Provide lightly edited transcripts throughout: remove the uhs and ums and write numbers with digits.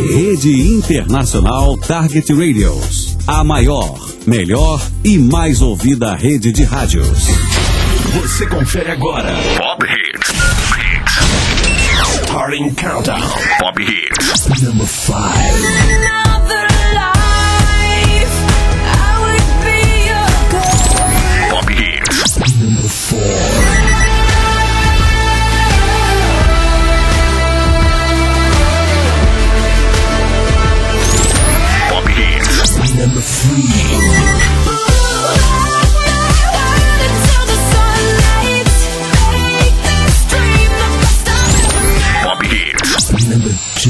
Rede Internacional Target Radios. A maior, melhor e mais ouvida rede de rádios. Você confere agora Pop Hits. Starting Countdown. Pop Hits. Number 5. Pop Hits. Number 4. Pop Hits. Number 3. Number 2.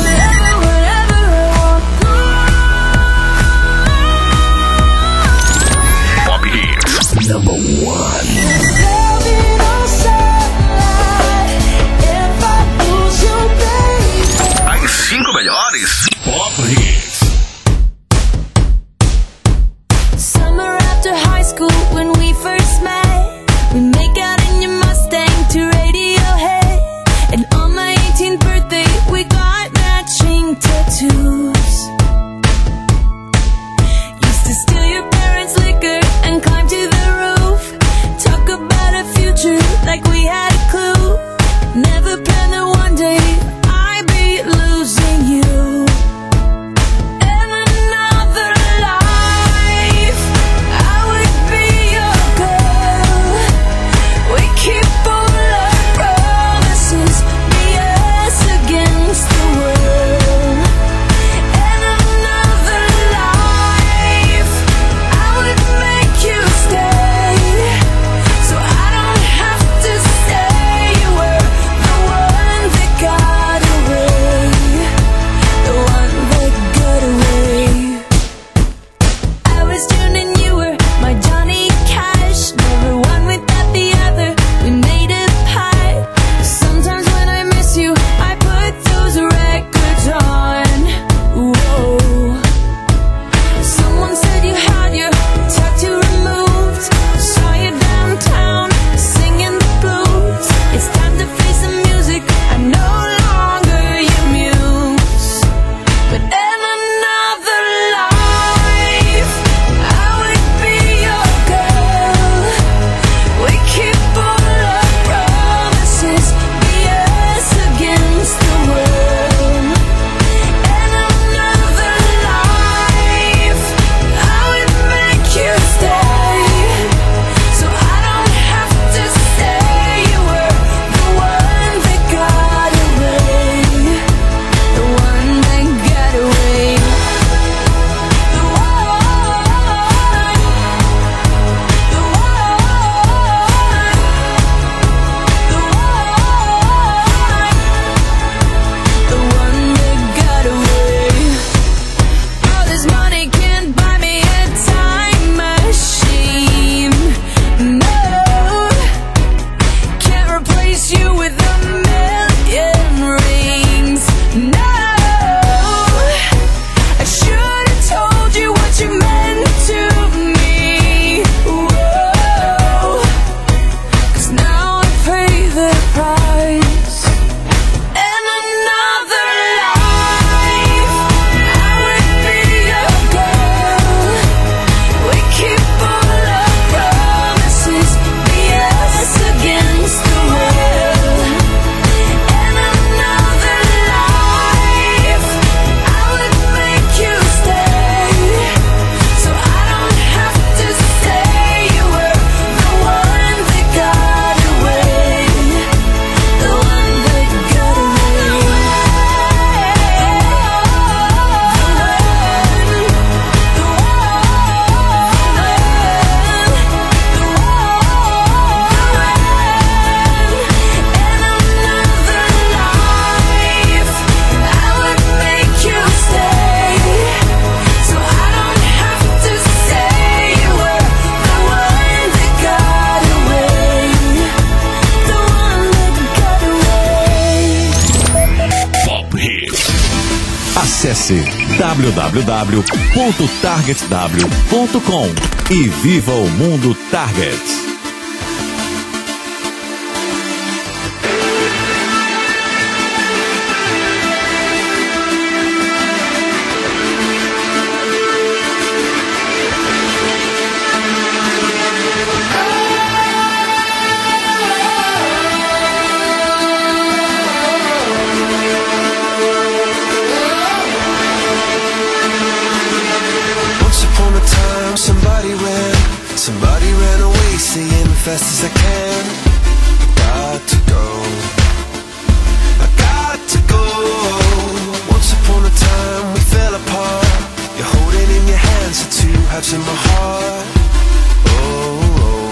Pop Hits. Number 1. As 5 melhores Pop Hits. Summer after high school when we first met, we make out in your Mustang to Radiohead, and on my 18th birthday we got matching tattoos. Used to steal your parents' liquor and climb to the roof, talk about a future like we had a clue. Never planned that one day I'd be losing you. In another life I would be your girl. We keep all our promises, be us against the world. In another life I would make you stay, so I don't have to say you were the one that got away, the one that got away. I was June and you were my Johnny Cash, never one without the other, we made a pact. Sometimes when I miss you I put those records on. Whoa. Someone said you had your tattoo removed, saw you downtown singing the blues. It's time to face the music, I'm no longer your muse. But in another life I would be your girl. We keep all our promises, be us against the world. In another life I would make you stay, so I don't have to say you were the one that got away, the one that got away. The one that got away. All this money can't buy me a time machine. No, can't replace you with a million rings. No, I should have told you what you meant to me. Whoa, 'cause now I pay the price. In another life I would be your girl. We keep all our promises, be us against the world. In another life I would make you stay, so I don't have to say you were the one that got away, the one that got away. Pop Hits. Acesse www.targetw.com e viva o mundo Target. fast as I can. Got to go, I got to go. Once upon a time we fell apart. You're holding in your hands the two halves in my heart. Oh, oh.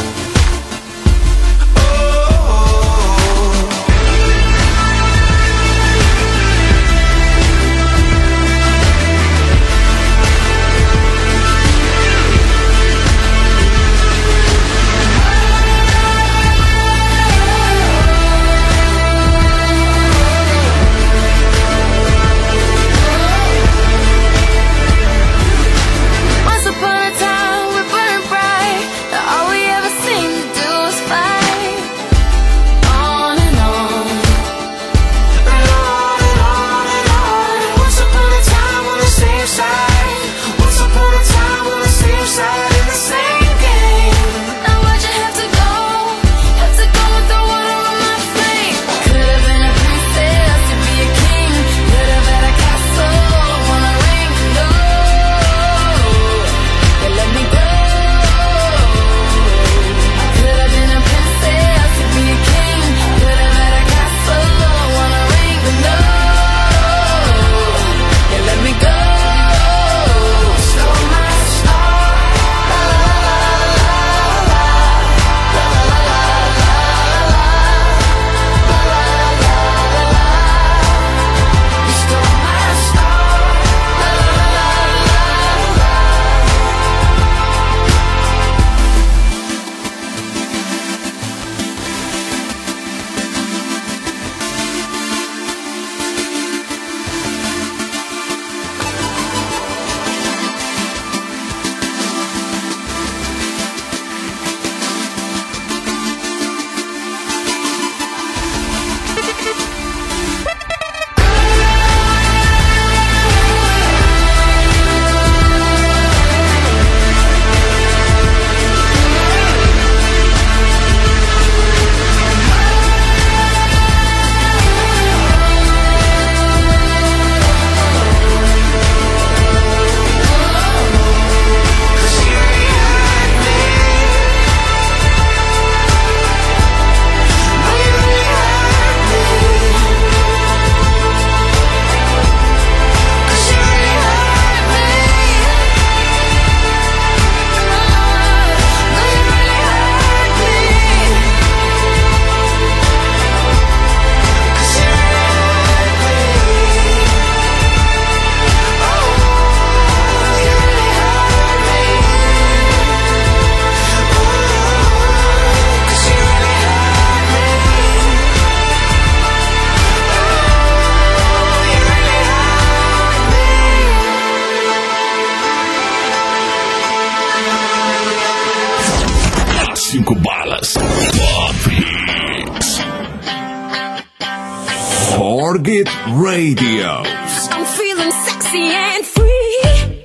Target Radio. I'm feeling sexy and free,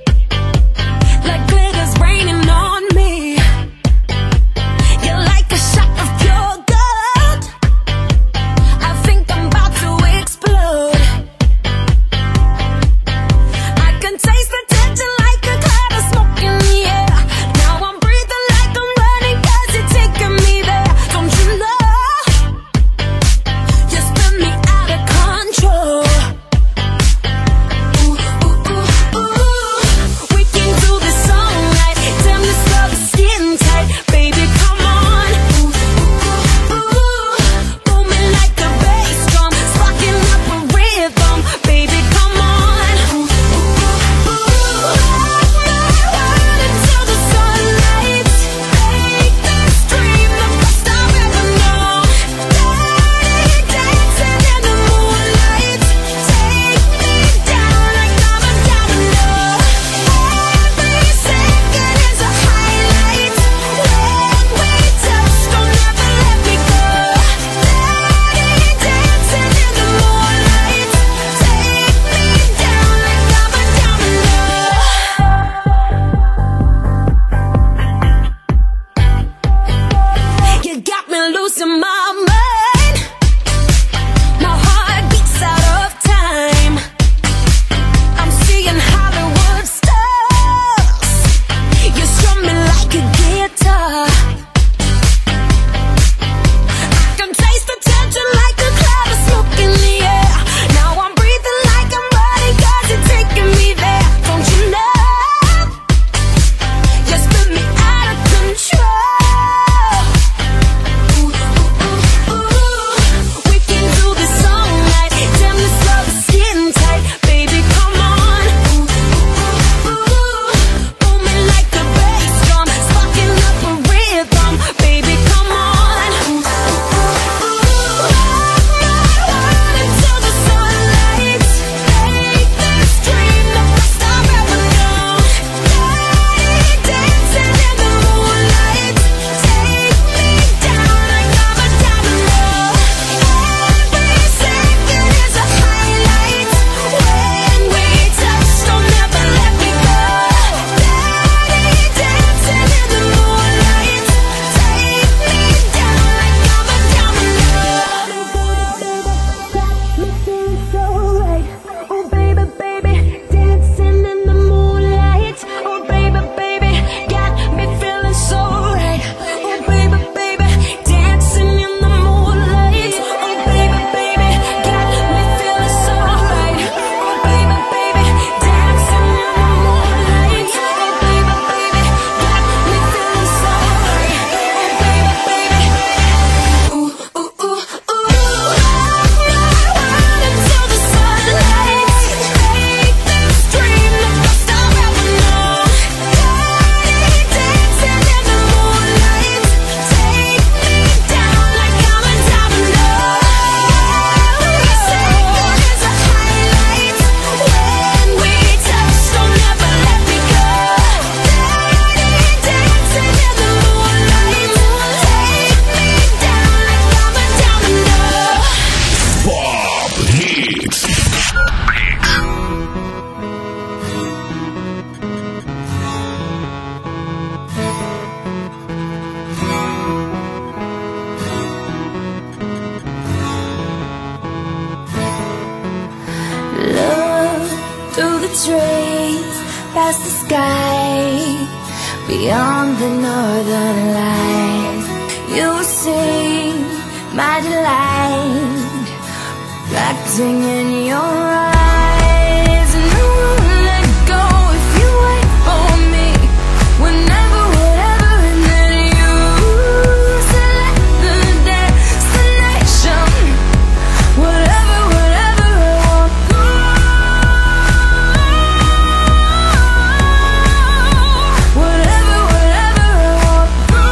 like glitter's raining on me. You're like a shot of pure gold. I think I'm about to explode. I can taste the tension like a cloud of smoke in the air. Now I'm breathing like I'm running 'cause you're taking me there. Don't you know? You spin me out of control. Ooh, ooh, ooh, ooh. trees, past the sky, beyond the northern lights. You will see my delight, reflecting in your eyes. And I won't let go if you wait for me. Whenever, whatever, and then you select the destination. Whatever, whatever, I won't go. Whatever, whatever, I won't go.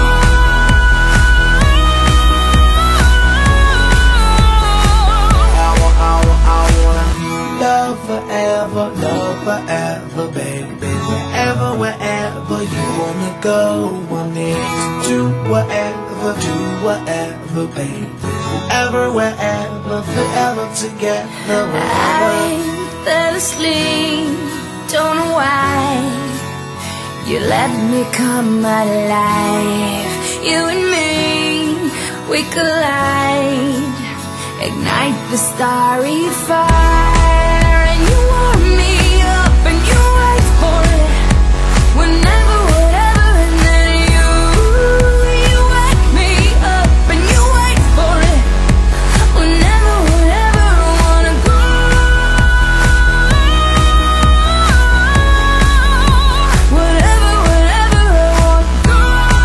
Love forever, baby. Wherever you wanna go, I'm there to do whatever, baby. Wherever, forever together, wherever. I fell asleep, don't know why. You let me come alive. You and me, we collide, ignite the starry fire. And you warm me up and you wait for it. Whenever, whatever, and then you wake me up and you wait for it. Whenever, whatever, I wanna go. Whatever, whatever, I wanna go.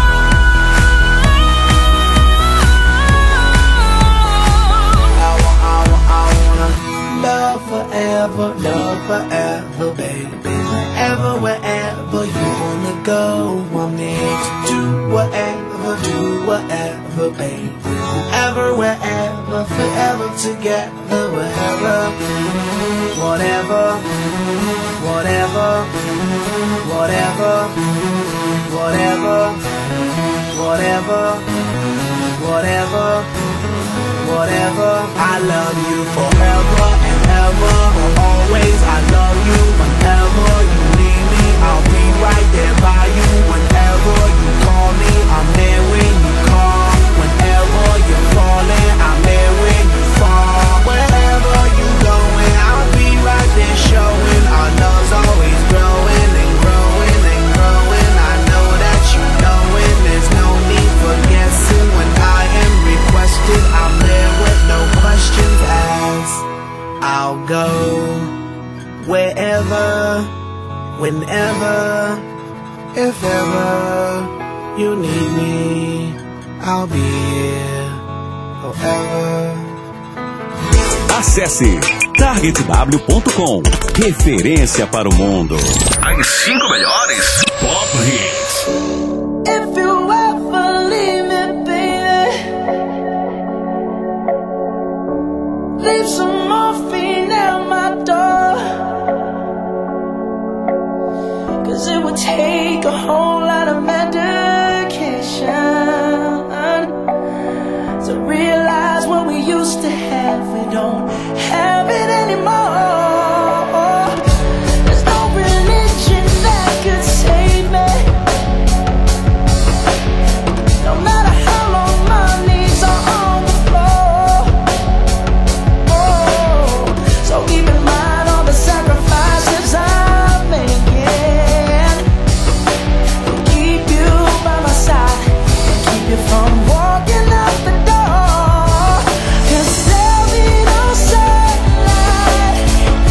Love forever, baby. Wherever you wanna go, I'm there to do whatever, baby. Wherever, forever together, wherever. Whatever, whatever, whatever, whatever, whatever, whatever, whatever. I love you forever and ever, always. I love you whenever you need me. I'll be right there by you whenever you call me. I'm there when you call. Whenever you're falling, I'm there when you fall. Wherever you going, I'll be right there showing. Our love's always growing and growing and growing. I know that you know it. There's no need for guessing. When I am requested, I'm there with no questions asked. I'll go wherever, whenever, if ever you need me, I'll be here forever. Acesse targetw.com. Referência para o mundo. As 5 melhores Pop Hits. If you ever leave me, baby, leave some morphine at my door. 'Cause it would take a whole lot of medication to realize what we used to have. We don't have it anymore. There's no religion that could save me. No matter how long my knees are on the floor. Oh, so keep in mind all the sacrifices I'm making to keep you by my side and keep you from walking out the door. 'Cause there'll be no sunlight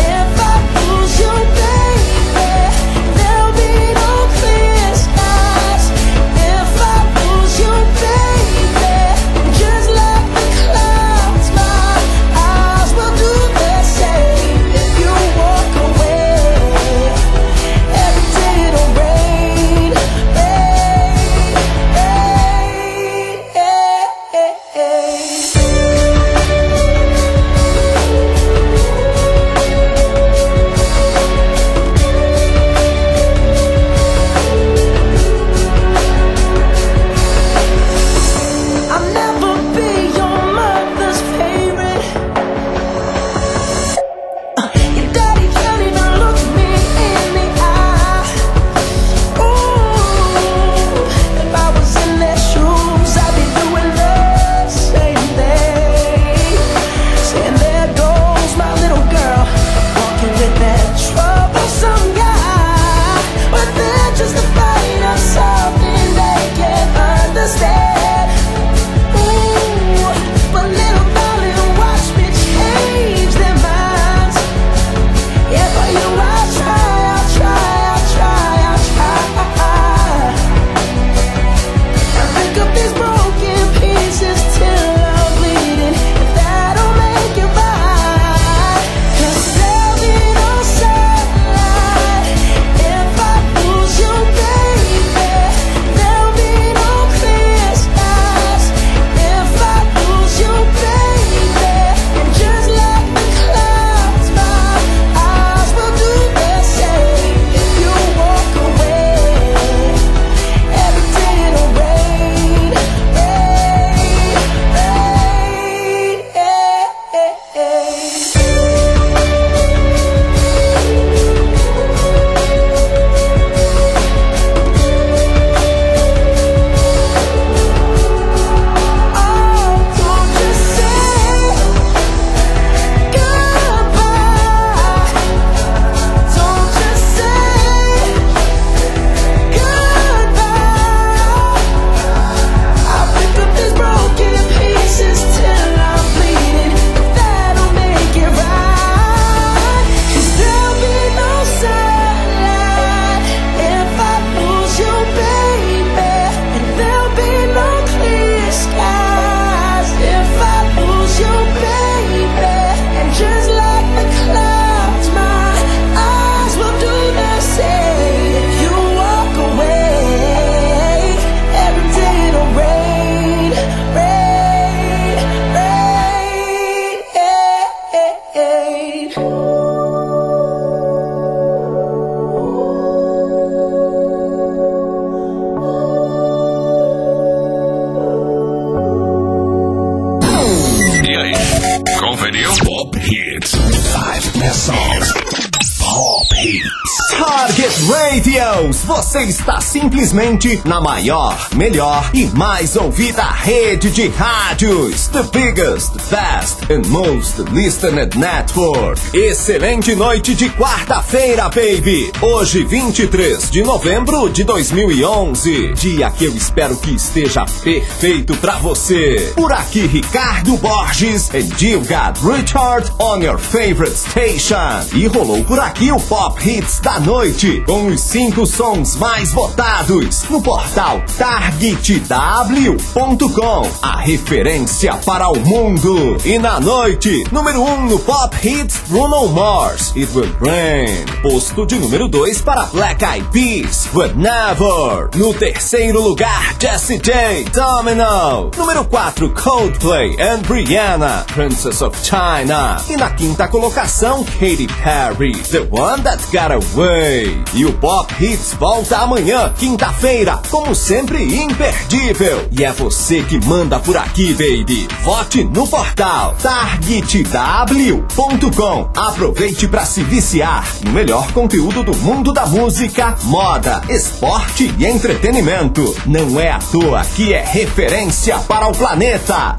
Pop Hits. 5 best songs. Pop Hits. Target Radios, você está simplesmente na maior, melhor e mais ouvida rede de rádios. The biggest, best and most listened network. Excelente noite de quarta-feira, baby. Hoje, 23 de novembro de 2011. Dia que eu espero que esteja perfeito pra você. Por aqui, Ricardo Borges and you got Richard on your favorite station. E rolou por aqui o Pop Hits da noite, com os 5 sons mais votados no portal targetw.com, a referência para o mundo. E na noite, número 1 no Pop Hits, Bruno Mars, It Will Rain. Posto de número 2 para Black Eyed Peas, Whenever. No terceiro lugar, Jessie J, Domino. Número 4, Coldplay and Rihanna, Princess of China. E na quinta colocação, Katy Perry, The One That Got Away. E o Pop Hits volta amanhã, quinta-feira, como sempre imperdível. E é você que manda por aqui, baby. Vote no portal targetw.com. Aproveite para se viciar no melhor conteúdo do mundo da música, moda, esporte e entretenimento. Não é à toa que é referência para o planeta.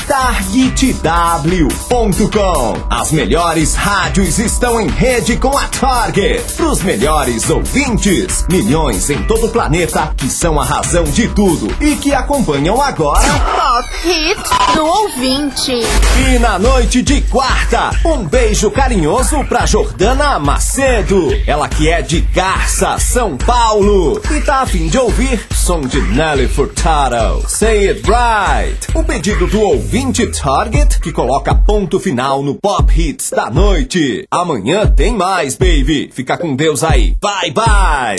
targetw.com. As melhores rádios estão em rede com a Target. Pros melhores ouvintes, milhões em todo o planeta que são a razão de tudo e que acompanham agora Pop Hits do ouvinte. E na noite de quarta, um beijo carinhoso pra Jordana Macedo, ela que é de Garça, São Paulo, e tá a fim de ouvir som de Nelly Furtado, Say It Right. O pedido do ouvinte Target, que coloca ponto final no Pop Hits da noite. Amanhã tem mais, baby. Fica com Deus aí. Bye, bye.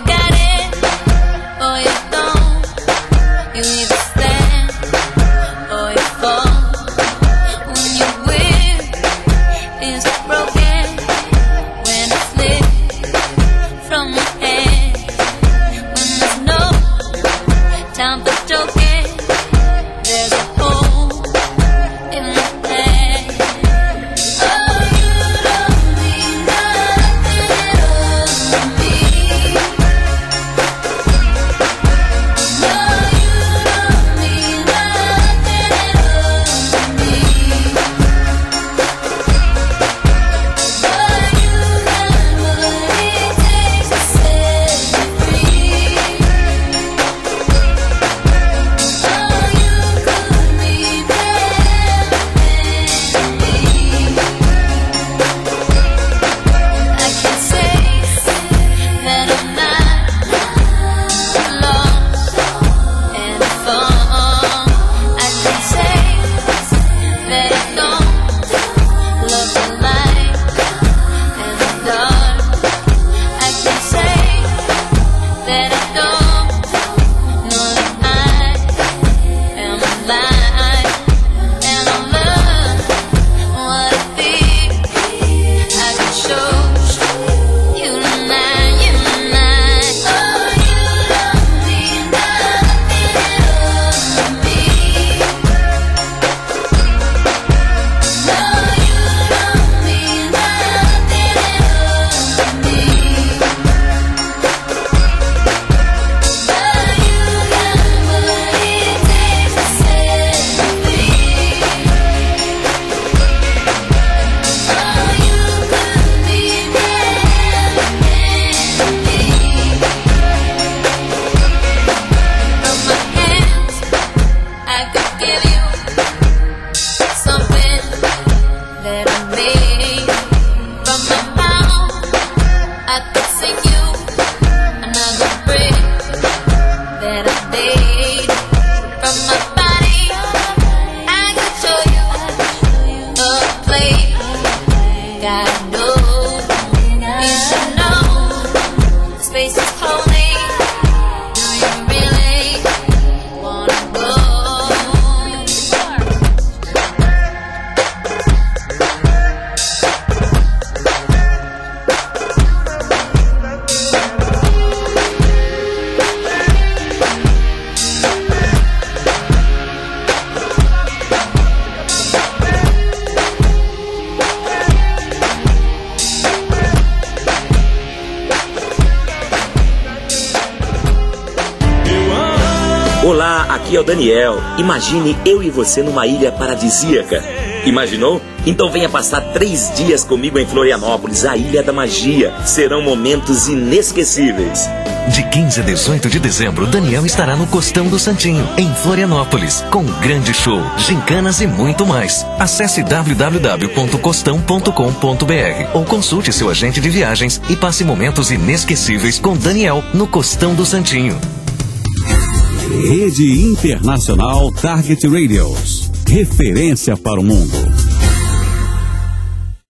Oh told me, do you really wanna go? Olá, aqui é o Daniel. Imagine eu e você numa ilha paradisíaca. Imaginou? Então venha passar 3 dias comigo em Florianópolis, a Ilha da Magia. Serão momentos inesquecíveis. De 15 a 18 de dezembro, Daniel estará no Costão do Santinho, em Florianópolis, com um grande show, gincanas e muito mais. Acesse www.costão.com.br ou consulte seu agente de viagens e passe momentos inesquecíveis com Daniel no Costão do Santinho. Rede Internacional Target Radios. Referência para o mundo.